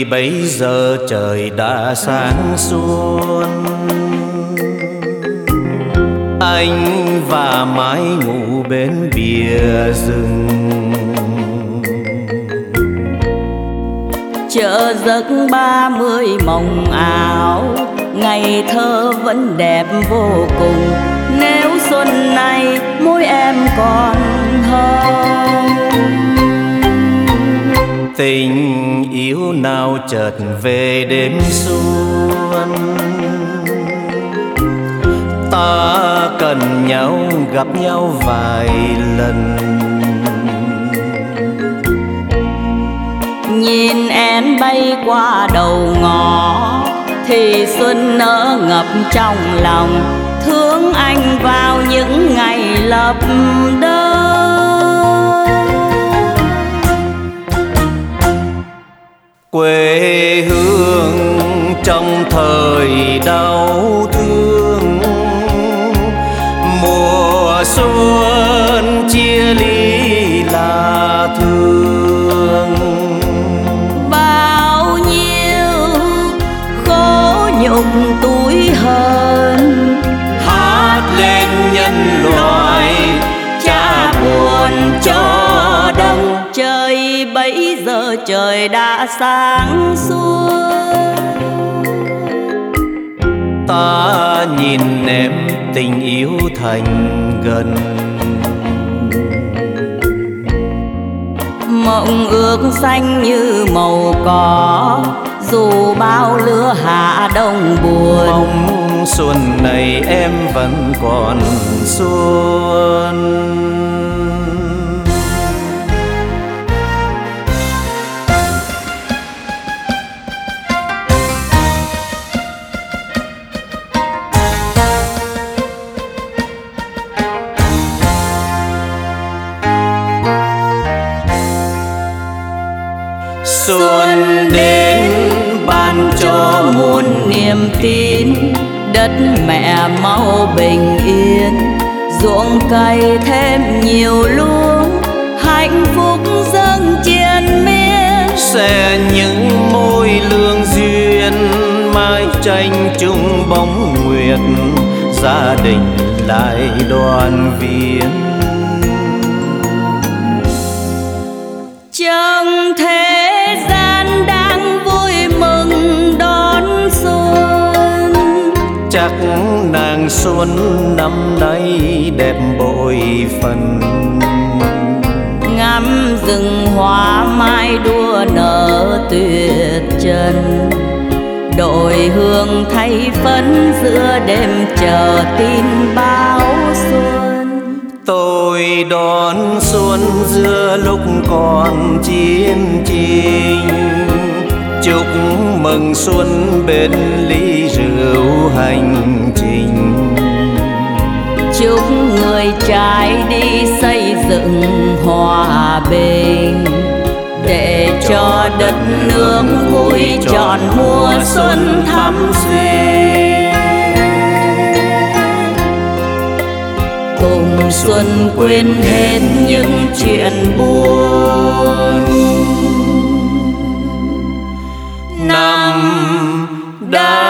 bấy giờ trời đã sáng xuân. Anh và mái ngủ bên bìa rừng, chờ giấc 30 mộng ảo, ngày thơ vẫn đẹp vô cùng. Nếu xuân này môi em còn hồng, tình yêu nào chợt về đêm xuân. Ta cần nhau gặp nhau vài lần, nhìn em bay qua đầu ngõ thì xuân nở ngập trong lòng. Thương anh vào những ngày lập đơn. Quê hương trong thời đau thương, mùa xuân chia ly là thương. Bao nhiêu khổ nhục tủi hờn Hát lên nhân loại trả buồn cho đông. trời bấy giờ trời đã sáng suốt. Ta nhìn em tình yêu thành gần, mộng ước xanh như màu cỏ, dù bao lứa hạ đông buồn. mong xuân này em vẫn còn xuân. Xuân đến ban cho muôn niềm tin, đất mẹ mau bình yên, ruộng cây thêm nhiều luống, hạnh phúc dâng triền miên. sẽ những môi lương duyên, mái tranh chung bóng nguyệt, gia đình lại đoàn viên. Trong thế gian đang vui mừng đón xuân, Chắc nàng xuân năm nay đẹp bội phần. ngắm rừng hoa mai đua nở tuyệt trần, đội hương thay phấn giữa đêm chờ tin báo xuân. Tôi đón xuân giữa lúc còn chiến tranh, chúc mừng xuân bên ly rượu hành trình. Chúc người trai đi xây dựng hòa bình, để cho đất nước vui trọn mùa xuân thắm xuyên. Cùng xuân quên hết những chuyện buồn, Năm đã